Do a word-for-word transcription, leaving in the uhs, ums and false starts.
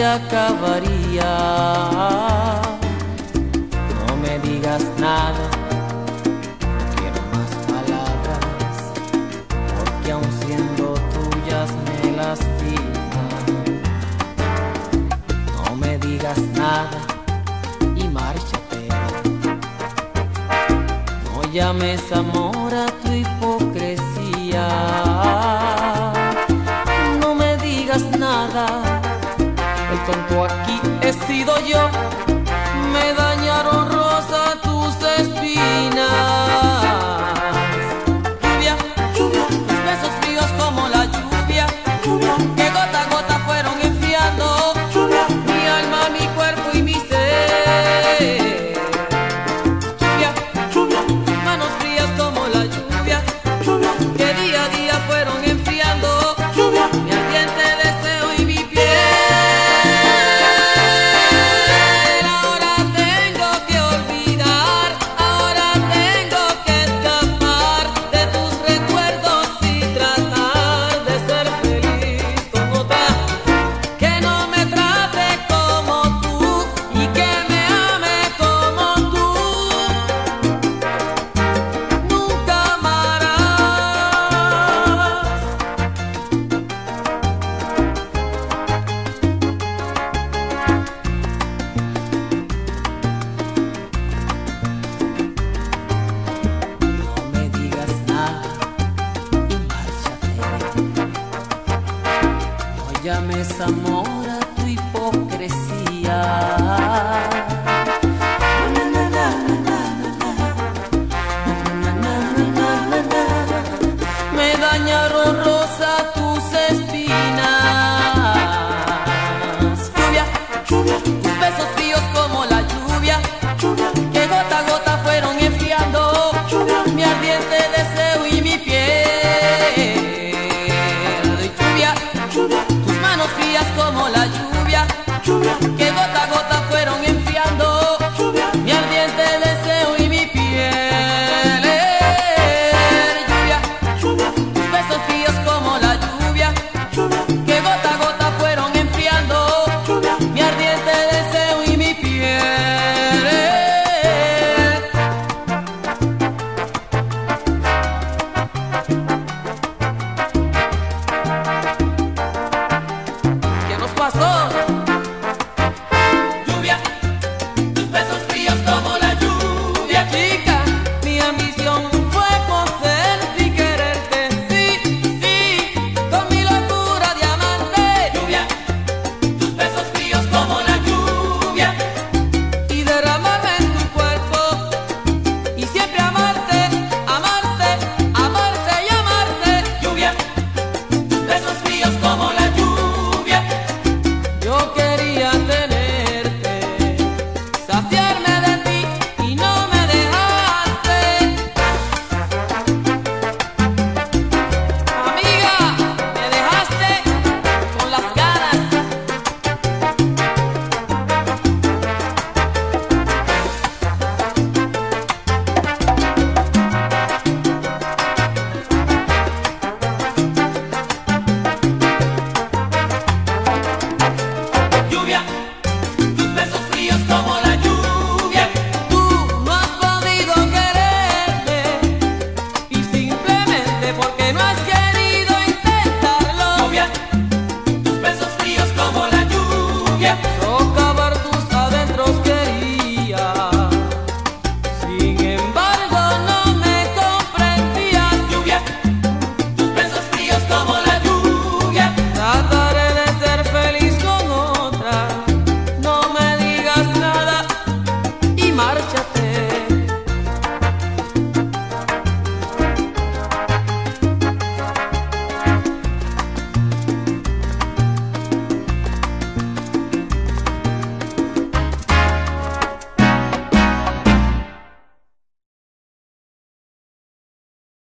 se acabaría. No me digas nada, no quiero más palabras, porque aun siendo tuyas me lastiman. No me digas nada y márchate. No llames amor a tu hipocresía. No me digas nada, el tonto aquí he sido yo. Me dañaron rosa tus espinas. Lluvia, lluvia, tus besos fríos como la lluvia, lluvia, que gota a gota fueron enfriando lluvia, mi alma, mi cuerpo y mi ser. Lluvia, lluvia, tus manos frías como la lluvia, lluvia, que día a día fueron enfriando lluvia, mi ardiente deseo y mi piel. Llames amor a tu hipocresía. Me dañaron rosa tus estrellas.